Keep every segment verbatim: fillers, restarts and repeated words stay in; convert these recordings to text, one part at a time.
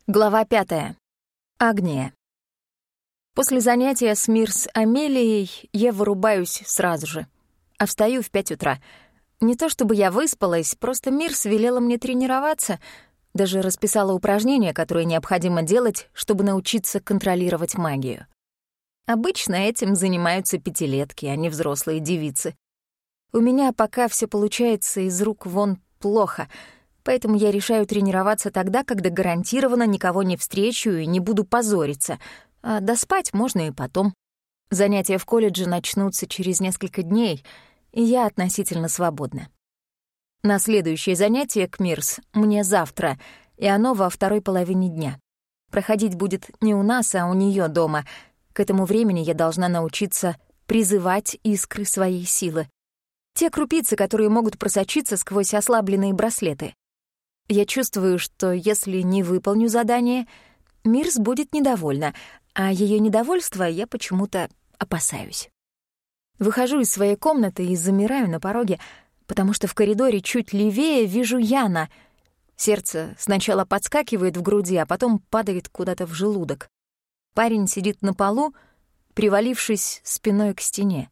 Глава пятая. Агния. После занятия с Мирс Амелией я вырубаюсь сразу же, а встаю в пять утра. Не то чтобы я выспалась, просто Мирс велела мне тренироваться, даже расписала упражнения, которые необходимо делать, чтобы научиться контролировать магию. Обычно этим занимаются пятилетки, а не взрослые девицы. У меня пока все получается из рук вон плохо — поэтому я решаю тренироваться тогда, когда гарантированно никого не встречу и не буду позориться, а доспать можно и потом. Занятия в колледже начнутся через несколько дней, и я относительно свободна. На следующее занятие к Мирс мне завтра, и оно во второй половине дня. Проходить будет не у нас, а у нее дома. К этому времени я должна научиться призывать искры своей силы. Те крупицы, которые могут просочиться сквозь ослабленные браслеты. Я чувствую, что если не выполню задание, Мирс будет недовольна, а ее недовольство я почему-то опасаюсь. Выхожу из своей комнаты и замираю на пороге, потому что в коридоре чуть левее вижу Яна. Сердце сначала подскакивает в груди, а потом падает куда-то в желудок. Парень сидит на полу, привалившись спиной к стене.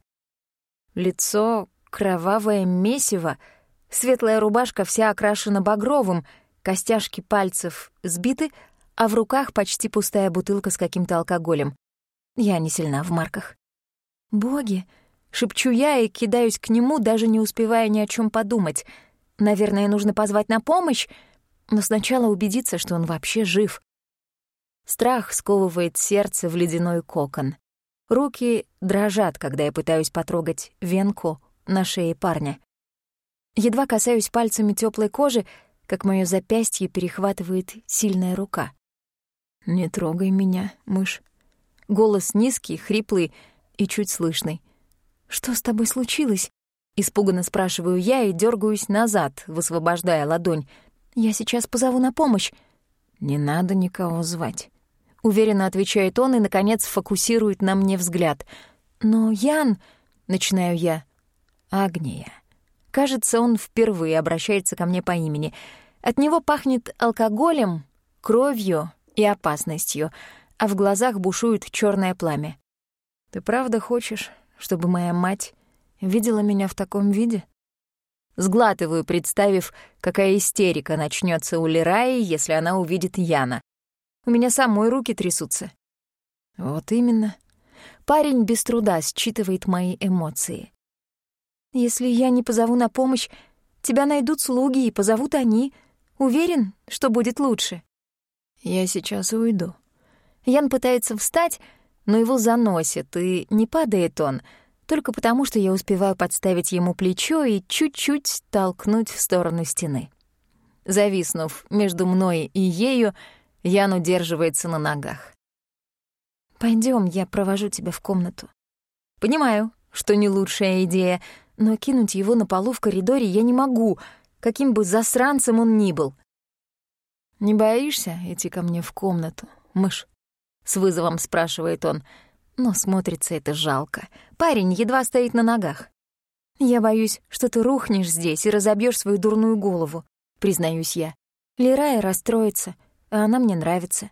Лицо — кровавое месиво, светлая рубашка вся окрашена багровым, костяшки пальцев сбиты, а в руках почти пустая бутылка с каким-то алкоголем. Я не сильна в марках. «Боги!» — шепчу я и кидаюсь к нему, даже не успевая ни о чем подумать. Наверное, нужно позвать на помощь, но сначала убедиться, что он вообще жив. Страх сковывает сердце в ледяной кокон. Руки дрожат, когда я пытаюсь потрогать венку на шее парня. Едва касаюсь пальцами тёплой кожи, как моё запястье перехватывает сильная рука. «Не трогай меня, мышь». Голос низкий, хриплый и чуть слышный. «Что с тобой случилось?» Испуганно спрашиваю я и дёргаюсь назад, высвобождая ладонь. «Я сейчас позову на помощь». «Не надо никого звать», — уверенно отвечает он и, наконец, фокусирует на мне взгляд. «Но Ян...» — начинаю я. «Агния». Кажется, он впервые обращается ко мне по имени. От него пахнет алкоголем, кровью и опасностью, а в глазах бушует чёрное пламя. «Ты правда хочешь, чтобы моя мать видела меня в таком виде?» Сглатываю, представив, какая истерика начнётся у Лираи, если она увидит Яна. У меня самой руки трясутся. Вот именно. Парень без труда считывает мои эмоции. «Если я не позову на помощь, тебя найдут слуги и позовут они. Уверен, что будет лучше?» «Я сейчас уйду». Ян пытается встать, но его заносит, и не падает он, только потому, что я успеваю подставить ему плечо и чуть-чуть толкнуть в сторону стены. Зависнув между мной и ею, Ян удерживается на ногах. «Пойдём, я провожу тебя в комнату». Понимаю, что не лучшая идея, но кинуть его на полу в коридоре я не могу, каким бы засранцем он ни был. «Не боишься идти ко мне в комнату, мышь?» — с вызовом спрашивает он, но смотрится это жалко. Парень едва стоит на ногах. «Я боюсь, что ты рухнешь здесь и разобьёшь свою дурную голову», — признаюсь я. Лирая расстроится, а она мне нравится.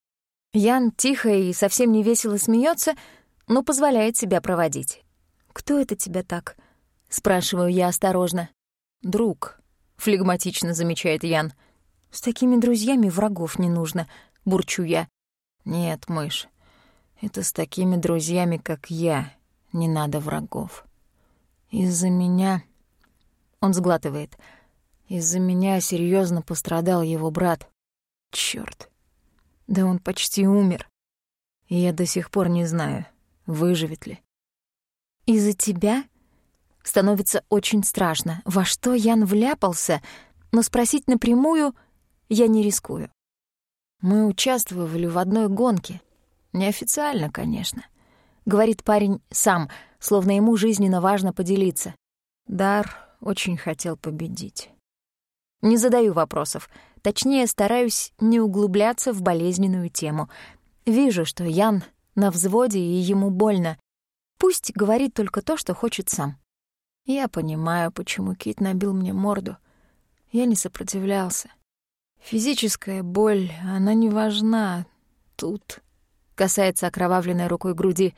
Ян тихо и совсем не весело смеётся, но позволяет себя проводить. «Кто это тебя так?» — спрашиваю я осторожно. «Друг», — флегматично замечает Ян. «С такими друзьями врагов не нужно», — бурчу я. «Нет, мышь, это с такими друзьями, как я, не надо врагов. Из-за меня...» Он сглатывает. «Из-за меня серьёзно пострадал его брат. Чёрт. Да он почти умер. И я до сих пор не знаю, выживет ли». «Из-за тебя?» Становится очень страшно. Во что Ян вляпался, но спросить напрямую я не рискую. «Мы участвовали в одной гонке. Неофициально, конечно», — говорит парень сам, словно ему жизненно важно поделиться. Дар очень хотел победить. Не задаю вопросов. Точнее, стараюсь не углубляться в болезненную тему. Вижу, что Ян на взводе и ему больно. Пусть говорит только то, что хочет сам. Я понимаю, почему Кит набил мне морду. Я не сопротивлялся. Физическая боль, она не важна. Тут, касается окровавленной рукой груди,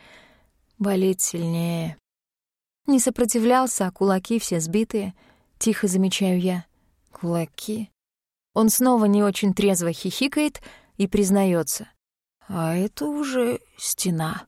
болит сильнее. Не сопротивлялся, а кулаки все сбитые. Тихо замечаю я. Кулаки. Он снова не очень трезво хихикает и признается: а это уже стена.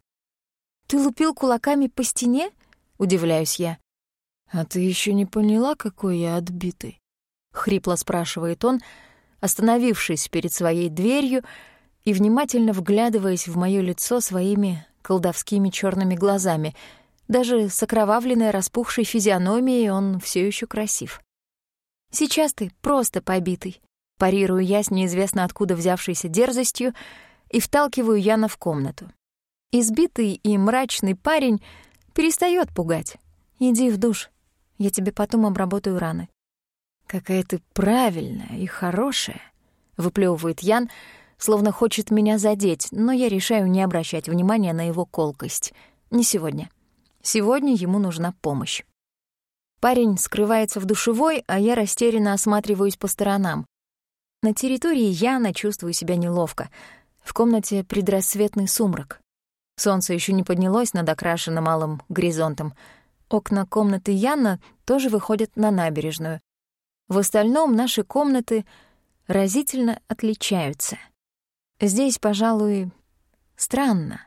Ты лупил кулаками по стене? Удивляюсь я. А ты еще не поняла, какой я отбитый? Хрипло спрашивает он, остановившись перед своей дверью и внимательно вглядываясь в моё лицо своими колдовскими черными глазами. Даже с окровавленной распухшей физиономией он все еще красив. Сейчас ты просто побитый. Парирую я с неизвестно откуда взявшейся дерзостью и вталкиваю Яна в комнату. Избитый и мрачный парень перестает пугать. Иди в душ, я тебе потом обработаю раны. Какая ты правильная и хорошая, выплевывает Ян, словно хочет меня задеть, но я решаю не обращать внимания на его колкость. Не сегодня. Сегодня ему нужна помощь. Парень скрывается в душевой, а я растерянно осматриваюсь по сторонам. На территории Яна чувствую себя неловко. В комнате предрассветный сумрак. Солнце еще не поднялось над окрашенным малым горизонтом. Окна комнаты Яна тоже выходят на набережную. В остальном наши комнаты разительно отличаются. Здесь, пожалуй, странно.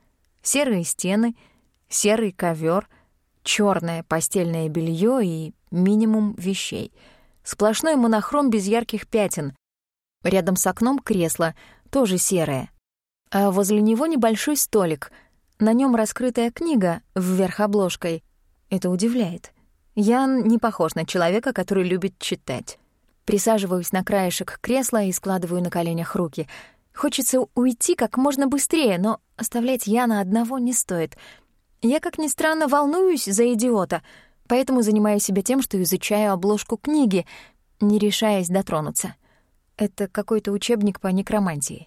Серые стены, серый ковер, черное постельное белье и минимум вещей. Сплошной монохром без ярких пятен. Рядом с окном кресло, тоже серое. А возле него небольшой столик. На нем раскрытая книга вверх обложкой. Это удивляет. Ян не похож на человека, который любит читать. Присаживаюсь на краешек кресла и складываю на коленях руки. Хочется уйти как можно быстрее, но оставлять Яна одного не стоит. Я, как ни странно, волнуюсь за идиота, поэтому занимаю себя тем, что изучаю обложку книги, не решаясь дотронуться. Это какой-то учебник по некромантии.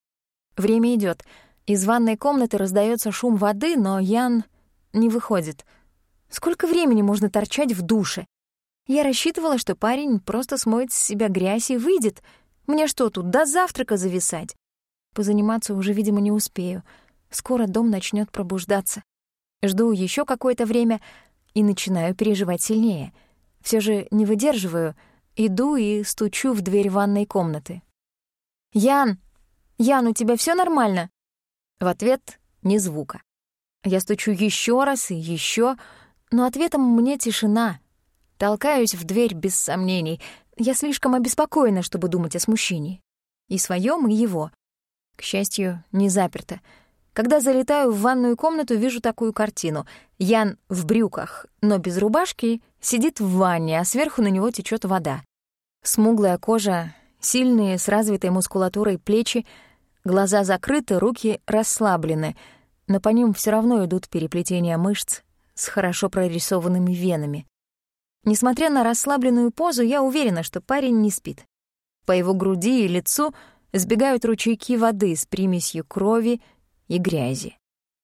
Время идёт. Из ванной комнаты раздаётся шум воды, но Ян не выходит. Сколько времени можно торчать в душе? Я рассчитывала, что парень просто смоет с себя грязь и выйдет. Мне что тут, до завтрака зависать? Позаниматься уже, видимо, не успею. Скоро дом начнёт пробуждаться. Жду ещё какое-то время и начинаю переживать сильнее. Всё же не выдерживаю, иду и стучу в дверь ванной комнаты. «Ян! Ян, у тебя всё нормально?» В ответ ни звука. Я стучу ещё раз и ещё, но ответом мне тишина. Толкаюсь в дверь без сомнений. Я слишком обеспокоена, чтобы думать о смущении. И своём, и его. К счастью, не заперто. Когда залетаю в ванную комнату, вижу такую картину. Ян в брюках, но без рубашки, сидит в ванне, а сверху на него течёт вода. Смуглая кожа, сильные с развитой мускулатурой плечи, глаза закрыты, руки расслаблены, но по ним всё равно идут переплетения мышц с хорошо прорисованными венами. Несмотря на расслабленную позу, я уверена, что парень не спит. По его груди и лицу сбегают ручейки воды с примесью крови и грязи.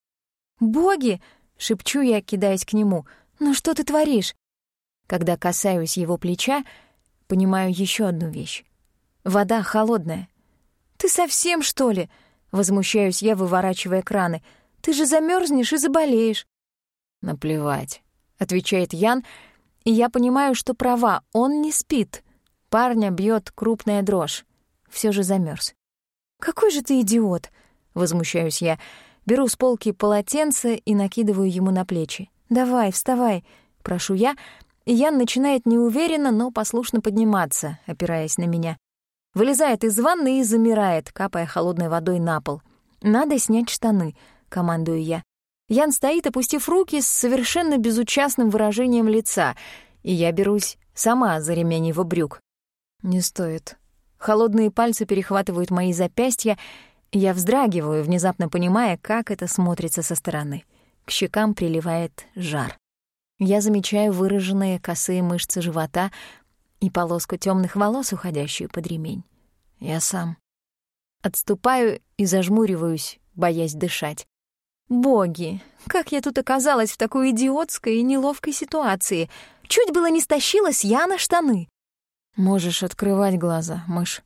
«Боги!» — шепчу я, кидаясь к нему. «Ну что ты творишь?» Когда касаюсь его плеча, понимаю ещё одну вещь. Вода холодная. «Ты совсем, что ли?» — возмущаюсь я, выворачивая краны. «Ты же замёрзнешь и заболеешь». «Наплевать», — отвечает Ян, и я понимаю, что права, он не спит. Парня бьёт крупная дрожь. Всё же замёрз. «Какой же ты идиот!» — возмущаюсь я. Беру с полки полотенце и накидываю ему на плечи. «Давай, вставай», — прошу я, и Ян начинает неуверенно, но послушно подниматься, опираясь на меня. Вылезает из ванны и замирает, капая холодной водой на пол. «Надо снять штаны», — командую я. Ян стоит, опустив руки, с совершенно безучастным выражением лица, и я берусь сама за ремень его брюк. Не стоит. Холодные пальцы перехватывают мои запястья, и я вздрагиваю, внезапно понимая, как это смотрится со стороны. К щекам приливает жар. Я замечаю выраженные косые мышцы живота и полоску тёмных волос, уходящую под ремень. Я сам. Отступаю и зажмуриваюсь, боясь дышать. Боги, как я тут оказалась в такой идиотской и неловкой ситуации. Чуть было не стащила с Яна штаны. «Можешь открывать глаза, мышь»,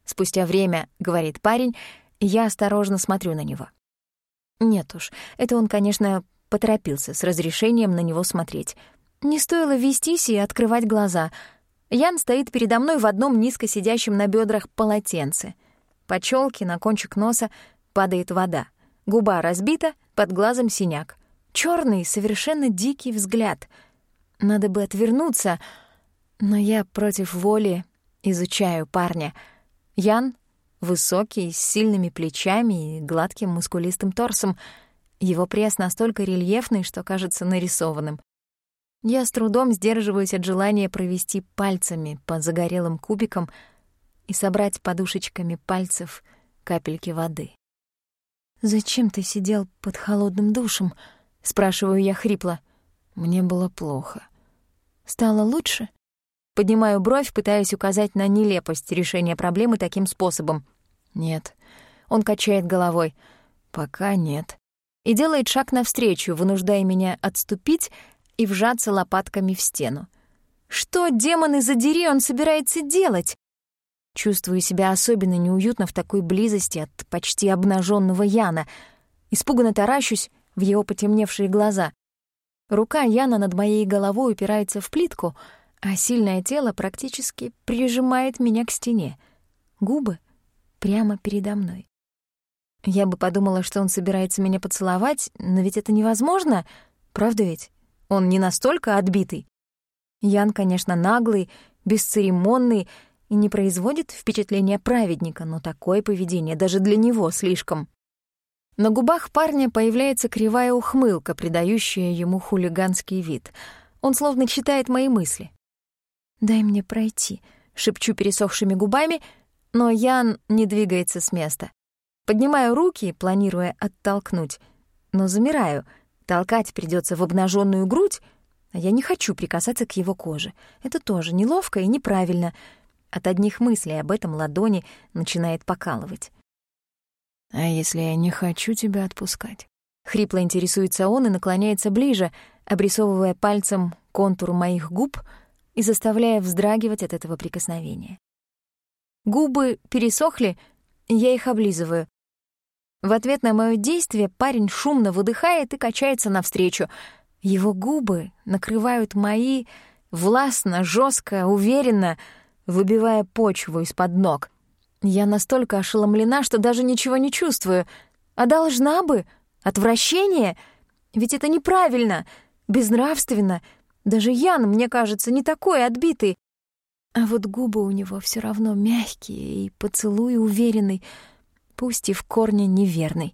Спустя время говорит парень, и я осторожно смотрю на него. Нет уж, это он, конечно, поторопился с разрешением на него смотреть. Не стоило вестись и открывать глаза. Ян стоит передо мной в одном низко сидящем на бедрах полотенце. По чёлке на кончик носа падает вода. Губа разбита, под глазом синяк. Чёрный, совершенно дикий взгляд. Надо бы отвернуться, но я против воли изучаю парня. Ян высокий, с сильными плечами и гладким мускулистым торсом. Его пресс настолько рельефный, что кажется нарисованным. Я с трудом сдерживаюсь от желания провести пальцами по загорелым кубикам и собрать подушечками пальцев капельки воды. «Зачем ты сидел под холодным душем?» — спрашиваю я хрипло. «Мне было плохо». «Стало лучше?» Поднимаю бровь, пытаясь указать на нелепость решения проблемы таким способом. «Нет». Он качает головой. «Пока нет». И делает шаг навстречу, вынуждая меня отступить и вжаться лопатками в стену. Что, демоны задери, он собирается делать? Чувствую себя особенно неуютно в такой близости от почти обнаженного Яна. Испуганно таращусь в его потемневшие глаза. Рука Яна над моей головой упирается в плитку, а сильное тело практически прижимает меня к стене. Губы прямо передо мной. Я бы подумала, что он собирается меня поцеловать, но ведь это невозможно, правда ведь? Он не настолько отбитый. Ян, конечно, наглый, бесцеремонный и не производит впечатления праведника, но такое поведение даже для него слишком. На губах парня появляется кривая ухмылка, придающая ему хулиганский вид. Он словно читает мои мысли. «Дай мне пройти», — шепчу пересохшими губами, но Ян не двигается с места. Поднимаю руки, планируя оттолкнуть, но замираю. Толкать придется в обнаженную грудь, а я не хочу прикасаться к его коже. Это тоже неловко и неправильно. От одних мыслей об этом ладони начинает покалывать. «А если я не хочу тебя отпускать?» Хрипло интересуется он и наклоняется ближе, обрисовывая пальцем контур моих губ и заставляя вздрагивать от этого прикосновения. Губы пересохли, и я их облизываю. В ответ на моё действие парень шумно выдыхает и качается навстречу. Его губы накрывают мои властно, жестко, уверенно, выбивая почву из-под ног. Я настолько ошеломлена, что даже ничего не чувствую. А должна бы. Отвращение. Ведь это неправильно, безнравственно. Даже Ян, мне кажется, не такой отбитый. А вот губы у него все равно мягкие и поцелуй уверенный, пусть и в корне неверный.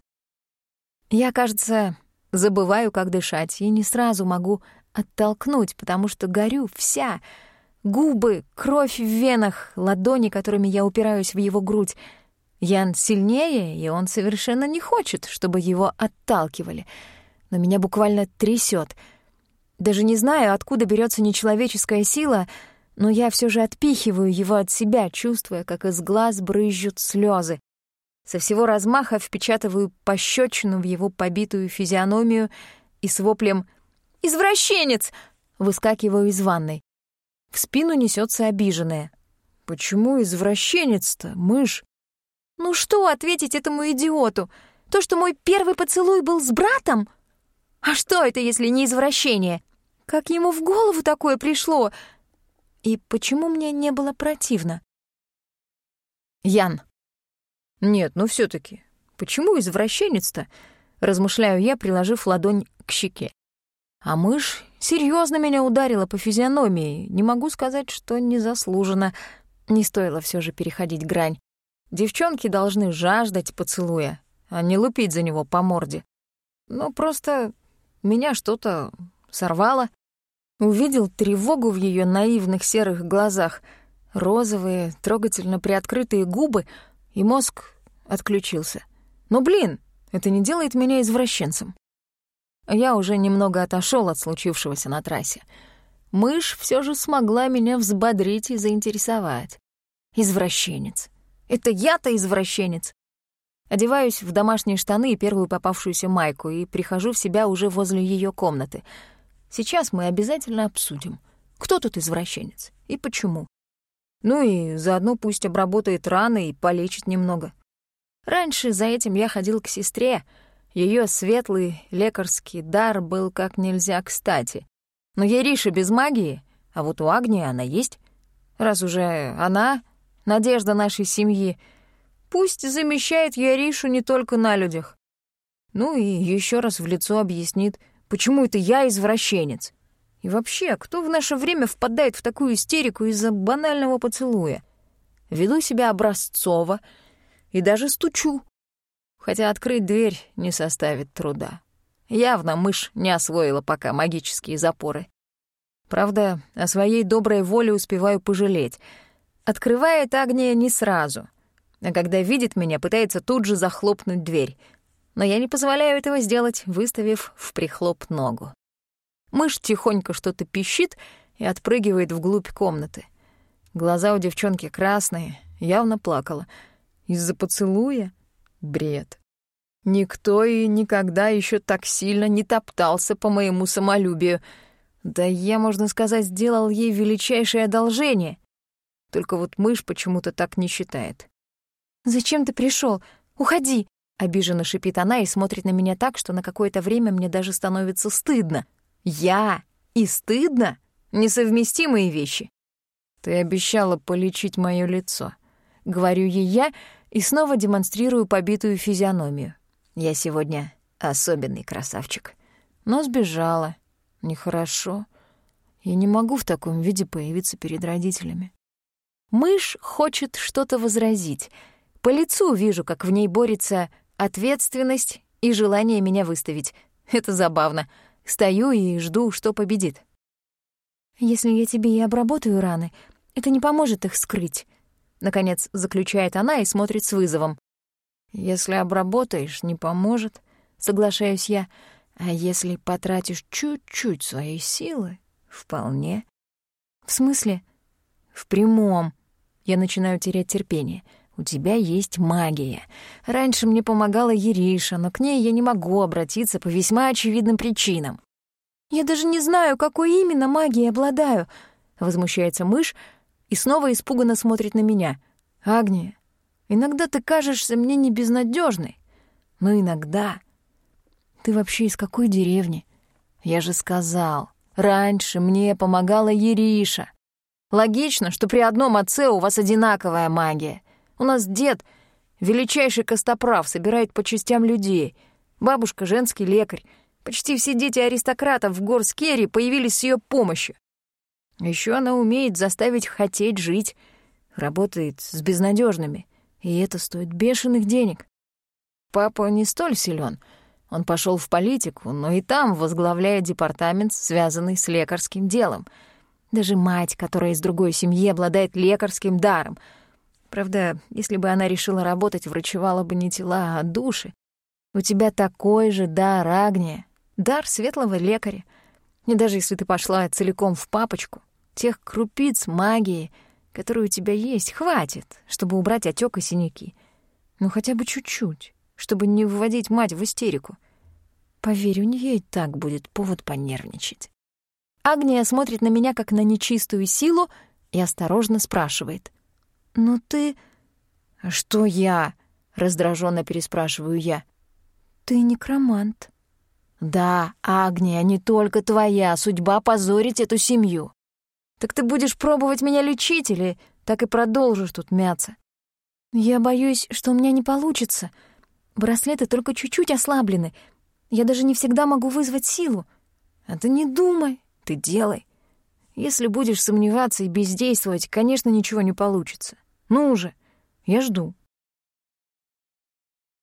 Я, кажется, забываю, как дышать, и не сразу могу оттолкнуть, потому что горю вся. Губы, кровь в венах, ладони, которыми я упираюсь в его грудь. Ян сильнее, и он совершенно не хочет, чтобы его отталкивали. Но меня буквально трясет. Даже не знаю, откуда берется нечеловеческая сила, но я все же отпихиваю его от себя, чувствуя, как из глаз брызжут слезы. Со всего размаха впечатываю пощечину в его побитую физиономию и с воплем «Извращенец!» выскакиваю из ванной. В спину несется обиженная. «Почему извращенец-то, мышь?» «Ну что ответить этому идиоту? То, что мой первый поцелуй был с братом? А что это, если не извращение? Как ему в голову такое пришло? И почему мне не было противно?» «Ян». «Нет, ну все-таки, почему извращенец-то?» — размышляю я, приложив ладонь к щеке. А мышь серьезно меня ударила по физиономии. Не могу сказать, что незаслуженно. Не стоило все же переходить грань. Девчонки должны жаждать поцелуя, а не лупить за него по морде. Но просто меня что-то сорвало. Увидел тревогу в ее наивных серых глазах, розовые, трогательно приоткрытые губы, и мозг отключился. Но, блин, это не делает меня извращенцем. Я уже немного отошел от случившегося на трассе. Мышь все же смогла меня взбодрить и заинтересовать. Извращенец. Это я-то извращенец. Одеваюсь в домашние штаны и первую попавшуюся майку и прихожу в себя уже возле ее комнаты. Сейчас мы обязательно обсудим, кто тут извращенец и почему. Ну и заодно пусть обработает раны и полечит немного. Раньше за этим я ходил к сестре. Ее светлый лекарский дар был как нельзя кстати. Но Яриша без магии, а вот у Агнии она есть. Раз уже она — надежда нашей семьи, пусть замещает Яришу не только на людях. Ну и еще раз в лицо объяснит, почему это я извращенец. И вообще, кто в наше время впадает в такую истерику из-за банального поцелуя? Веду себя образцово и даже стучу. Хотя открыть дверь не составит труда. Явно мышь не освоила пока магические запоры. Правда, о своей доброй воле успеваю пожалеть. Открывает Агния не сразу, а когда видит меня, пытается тут же захлопнуть дверь. Но я не позволяю этого сделать, выставив в прихлоп ногу. Мышь тихонько что-то пищит и отпрыгивает вглубь комнаты. Глаза у девчонки красные, явно плакала. Из-за поцелуя? Бред. Никто и никогда еще так сильно не топтался по моему самолюбию. Да я, можно сказать, сделал ей величайшее одолжение. Только вот мышь почему-то так не считает. «Зачем ты пришел? Уходи!» — обиженно шипит она и смотрит на меня так, что на какое-то время мне даже становится стыдно. Я и стыдно — несовместимые вещи. «Ты обещала полечить моё лицо», — говорю ей я и снова демонстрирую побитую физиономию. Я сегодня особенный красавчик. Но сбежала. Нехорошо. Я не могу в таком виде появиться перед родителями. Мышь хочет что-то возразить. По лицу вижу, как в ней борется ответственность и желание меня выставить. Это забавно. Стою и жду, что победит. «Если я тебе и обработаю раны, это не поможет их скрыть», — наконец заключает она и смотрит с вызовом. «Если обработаешь, не поможет», — соглашаюсь я. «А если потратишь чуть-чуть своей силы, вполне». «В смысле?» «В прямом». Я начинаю терять терпение. «У тебя есть магия. Раньше мне помогала Яриша, но к ней я не могу обратиться по весьма очевидным причинам». «Я даже не знаю, какой именно магией обладаю», — возмущается мышь и снова испуганно смотрит на меня. «Агния, иногда ты кажешься мне не безнадежной, но иногда... Ты вообще из какой деревни? Я же сказал, раньше мне помогала Яриша. Логично, что при одном отце у вас одинаковая магия. У нас дед, величайший костоправ, собирает по частям людей. Бабушка — женский лекарь. Почти все дети аристократов в Горскере появились с ее помощью. Еще она умеет заставить хотеть жить. Работает с безнадежными, и это стоит бешеных денег. Папа не столь силен. Он пошел в политику, но и там возглавляет департамент, связанный с лекарским делом. Даже мать, которая из другой семьи, обладает лекарским даром. Правда, если бы она решила работать, врачевала бы не тела, а души. У тебя такой же дар, Агния. Дар светлого лекаря. И даже если ты пошла целиком в папочку, тех крупиц магии, которые у тебя есть, хватит, чтобы убрать отек и синяки. Ну, хотя бы чуть-чуть, чтобы не вводить мать в истерику. Поверь, у нее и так будет повод понервничать. Агния смотрит на меня, как на нечистую силу, и осторожно спрашивает. «Ну ты...» «А что я?» — раздраженно переспрашиваю я. «Ты некромант». «Да, Агния, не только твоя судьба позорить эту семью. Так ты будешь пробовать меня лечить или так и продолжишь тут мяться?» «Я боюсь, что у меня не получится. Браслеты только чуть-чуть ослаблены. Я даже не всегда могу вызвать силу». «А ты не думай, ты делай. Если будешь сомневаться и бездействовать, конечно, ничего не получится. Ну уже, я жду».